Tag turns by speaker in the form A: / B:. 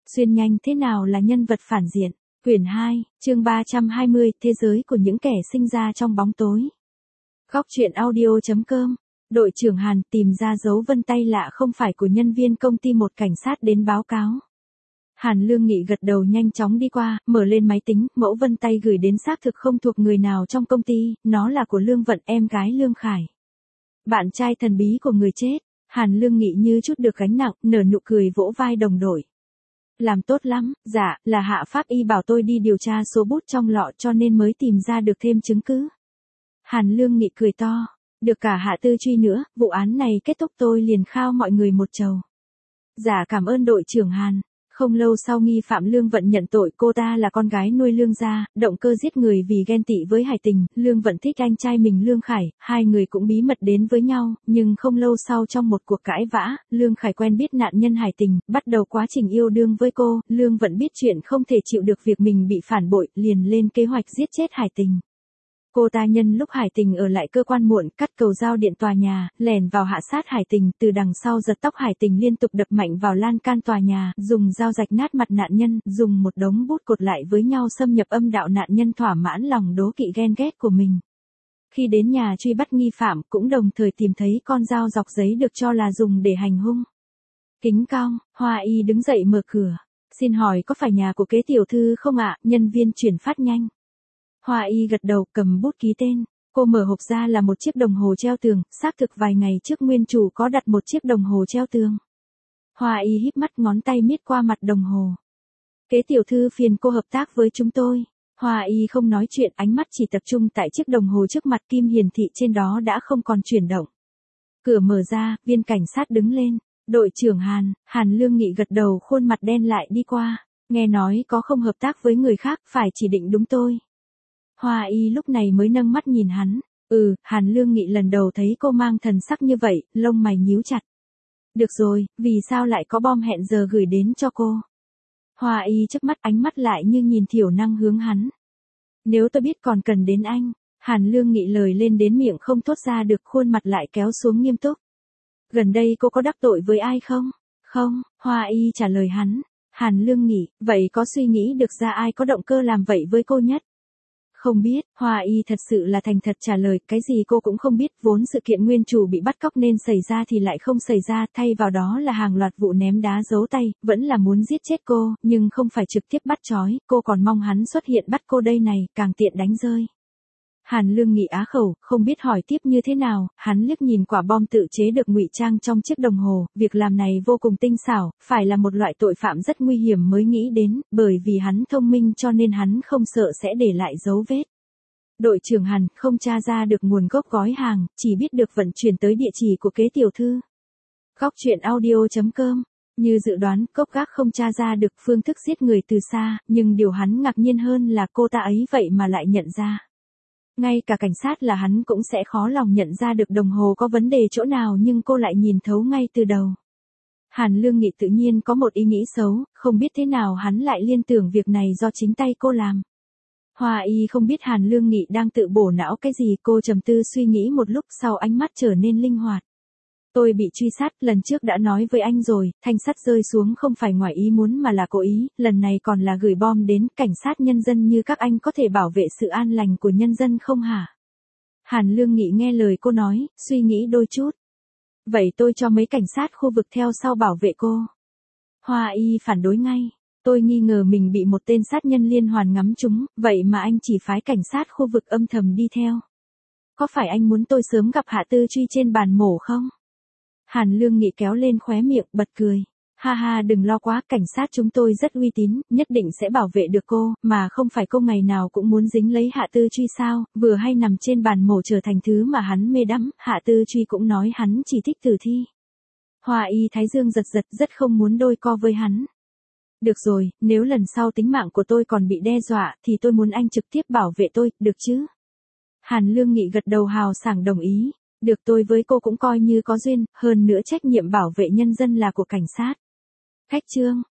A: Xuyên nhanh thế nào là nhân vật phản diện. Quyển 2, chương 320, thế giới của những kẻ sinh ra trong bóng tối. Góc truyện audio.com. Đội trưởng Hàn tìm ra dấu vân tay lạ không phải của nhân viên công ty, một cảnh sát đến báo cáo. Hàn Lương Nghị gật đầu nhanh chóng đi qua, mở lên máy tính, mẫu vân tay gửi đến xác thực không thuộc người nào trong công ty, nó là của Lương Vận, em gái Lương Khải. Bạn trai thần bí của người chết. Hàn Lương Nghị như chút được gánh nặng, nở nụ cười vỗ vai đồng đội. Làm tốt lắm, dạ, là Hạ Pháp Y bảo tôi đi điều tra số bút trong lọ cho nên mới tìm ra được thêm chứng cứ. Hàn Lương Nghị cười to, được cả Hạ Tư truy nữa, vụ án này kết thúc tôi liền khao mọi người một chầu. Dạ cảm ơn đội trưởng Hàn. Không lâu sau nghi phạm Lương Vận nhận tội, cô ta là con gái nuôi Lương gia, động cơ giết người vì ghen tị với Hải Tình, Lương Vận thích anh trai mình Lương Khải, hai người cũng bí mật đến với nhau, nhưng không lâu sau trong một cuộc cãi vã, Lương Khải quen biết nạn nhân Hải Tình, bắt đầu quá trình yêu đương với cô, Lương Vận biết chuyện không thể chịu được việc mình bị phản bội, liền lên kế hoạch giết chết Hải Tình. Cô ta nhân lúc Hải Tình ở lại cơ quan muộn, cắt cầu giao điện tòa nhà, lẻn vào hạ sát Hải Tình, từ đằng sau giật tóc Hải Tình liên tục đập mạnh vào lan can tòa nhà, dùng dao rạch nát mặt nạn nhân, dùng một đống bút cột lại với nhau xâm nhập âm đạo nạn nhân, thỏa mãn lòng đố kỵ ghen ghét của mình. Khi đến nhà truy bắt nghi phạm, cũng đồng thời tìm thấy con dao dọc giấy được cho là dùng để hành hung. Kính cong, Hoa Y đứng dậy mở cửa. Xin hỏi có phải nhà của kế tiểu thư không ạ? Nhân viên chuyển phát nhanh. Hoa Y gật đầu, cầm bút ký tên. Cô mở hộp ra là một chiếc đồng hồ treo tường, xác thực vài ngày trước nguyên chủ có đặt một chiếc đồng hồ treo tường. Hoa Y híp mắt, ngón tay miết qua mặt đồng hồ. Kế tiểu thư phiền cô hợp tác với chúng tôi. Hoa Y không nói chuyện, ánh mắt chỉ tập trung tại chiếc đồng hồ trước mặt, kim hiển thị trên đó đã không còn chuyển động. Cửa mở ra, viên cảnh sát đứng lên. Đội trưởng Hàn. Hàn Lương Nghị gật đầu, khuôn mặt đen lại đi qua. Nghe nói có không hợp tác với người khác, phải chỉ định đúng tôi. Hoa Y lúc này mới nâng mắt nhìn hắn. Hàn Lương Nghị lần đầu thấy cô mang thần sắc như vậy, lông mày nhíu chặt. Được rồi, vì sao lại có bom hẹn giờ gửi đến cho cô? Hoa Y chớp mắt, ánh mắt lại như nhìn thiểu năng hướng hắn. Nếu tôi biết còn cần đến anh. Hàn Lương Nghị lời lên đến miệng không thốt ra được, khuôn mặt lại kéo xuống nghiêm túc. Gần đây cô có đắc tội với ai không? Không, Hoa Y trả lời hắn. Hàn Lương Nghị, vậy có suy nghĩ được ra ai có động cơ làm vậy với cô nhất? Không biết, Hoa Y thật sự là thành thật trả lời, cái gì cô cũng không biết, vốn sự kiện nguyên chủ bị bắt cóc nên xảy ra thì lại không xảy ra, thay vào đó là hàng loạt vụ ném đá giấu tay, vẫn là muốn giết chết cô, nhưng không phải trực tiếp bắt trói, cô còn mong hắn xuất hiện bắt cô đây này, càng tiện đánh rơi. Hàn Lương Nghị á khẩu, không biết hỏi tiếp như thế nào, hắn liếc nhìn quả bom tự chế được ngụy trang trong chiếc đồng hồ, việc làm này vô cùng tinh xảo, phải là một loại tội phạm rất nguy hiểm mới nghĩ đến, bởi vì hắn thông minh cho nên hắn không sợ sẽ để lại dấu vết. Đội trưởng Hàn không tra ra được nguồn gốc gói hàng, chỉ biết được vận chuyển tới địa chỉ của kế tiểu thư. Góc truyện audio.com. Như dự đoán, Cốc Gác không tra ra được phương thức giết người từ xa, nhưng điều hắn ngạc nhiên hơn là cô ta ấy vậy mà lại nhận ra. Ngay cả cảnh sát là hắn cũng sẽ khó lòng nhận ra được đồng hồ có vấn đề chỗ nào, nhưng cô lại nhìn thấu ngay từ đầu. Hàn Lương Nghị tự nhiên có một ý nghĩ xấu, không biết thế nào hắn lại liên tưởng việc này do chính tay cô làm. Hoa Y không biết Hàn Lương Nghị đang tự bổ não cái gì, cô trầm tư suy nghĩ một lúc sau ánh mắt trở nên linh hoạt. Tôi bị truy sát, lần trước đã nói với anh rồi, thanh sắt rơi xuống không phải ngoài ý muốn mà là cố ý, lần này còn là gửi bom đến, cảnh sát nhân dân như các anh có thể bảo vệ sự an lành của nhân dân không hả? Hàn Lương Nghị nghe lời cô nói, suy nghĩ đôi chút. Vậy tôi cho mấy cảnh sát khu vực theo sau bảo vệ cô. Hoa Y phản đối ngay. Tôi nghi ngờ mình bị một tên sát nhân liên hoàn ngắm trúng, vậy mà anh chỉ phái cảnh sát khu vực âm thầm đi theo. Có phải anh muốn tôi sớm gặp Hạ Tư Truy trên bàn mổ không? Hàn Lương Nghị kéo lên khóe miệng, bật cười. Ha ha, đừng lo quá, cảnh sát chúng tôi rất uy tín, nhất định sẽ bảo vệ được cô, mà không phải cô ngày nào cũng muốn dính lấy Hạ Tư Truy sao, vừa hay nằm trên bàn mổ trở thành thứ mà hắn mê đắm, Hạ Tư Truy cũng nói hắn chỉ thích tử thi. Hoa Y thái dương giật giật, rất không muốn đôi co với hắn. Được rồi, nếu lần sau tính mạng của tôi còn bị đe dọa, thì tôi muốn anh trực tiếp bảo vệ tôi, được chứ? Hàn Lương Nghị gật đầu hào sảng đồng ý. Được, tôi với cô cũng coi như có duyên, hơn nữa trách nhiệm bảo vệ nhân dân là của cảnh sát. Khách trương,